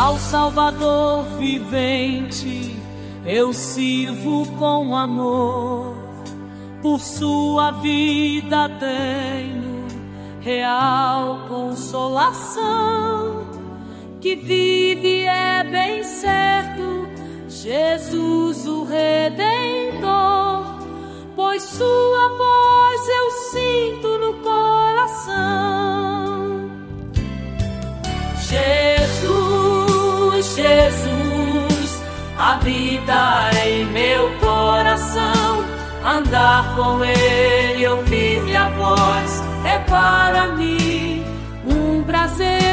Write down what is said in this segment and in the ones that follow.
Ao Salvador vivente eu sirvo com amor. Por sua vida tenho real consolação. Que vive é bem certo Jesus o Redentor, pois sua voz eu sinto no coração. Jesus, Jesus, habita em meu coração. Andar com Ele, ouvir-lhe a voz, é para mim um prazer.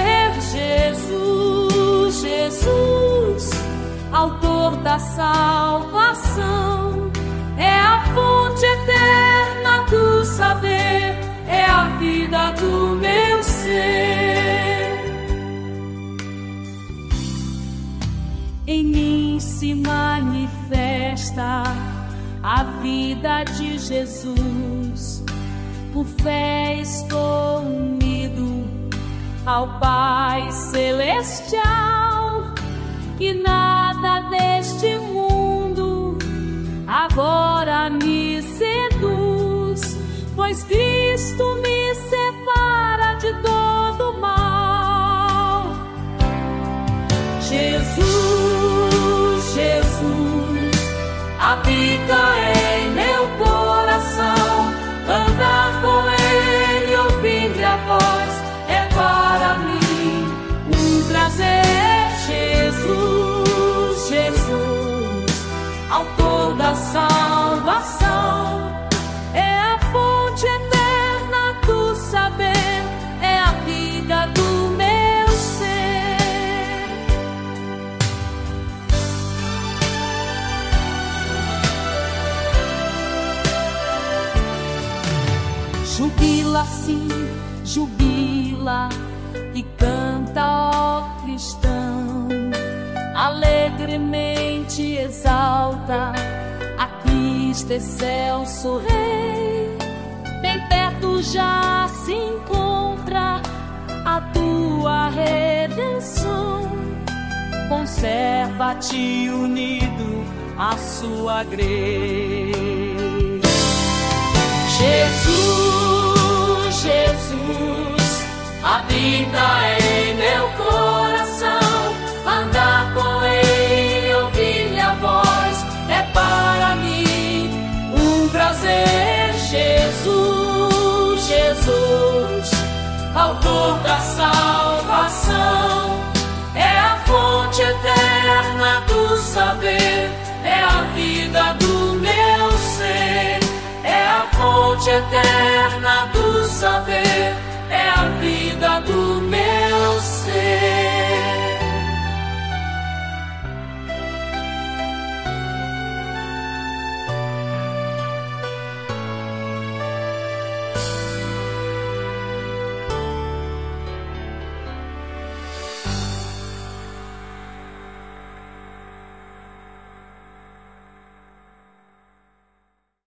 Jesus, Jesus, autor da salvação, é a fonte eterna do saber, é a vida do meu ser. Em mim se manifesta a vida de Jesus. Por fé estou unido ao Pai Celestial, e nada deste mundo agora me seduz, pois Cristo me separa de todo mal. Jesus, Jesus, habita em meu coração. Andar com Ele, ouvir-lhe a voz, é para mim um prazer. Jesus, Jesus, autor da salvação, é a fonte eterna do saber, é a vida do meu ser. Jubila sim, jubila e canta, ó cristão, alegremente exalta a Cristo excelso Rei. Bem perto já se encontra a tua redenção, conserva-te unido à sua grei. Jesus, Jesus, habita em meu coração. Andar com Ele, ouvir-lhe a voz, é para mim um prazer. Jesus, Jesus, autor da salvação, é a fonte eterna do saber, é a vida do meu ser. É a fonte eterna do saber, é a vida do meu ser.